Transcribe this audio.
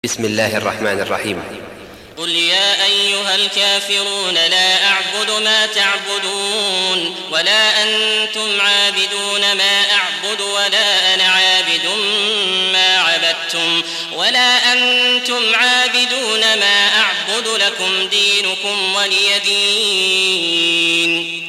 بسم الله الرحمن الرحيم. قل يا أيها الكافرون لا أعبد ما تعبدون ولا أنتم عابدون ما أعبد ولا أنا عابد ما عبدتم ولا أنتم عابدون ما أعبد لكم دينكم ولي دين.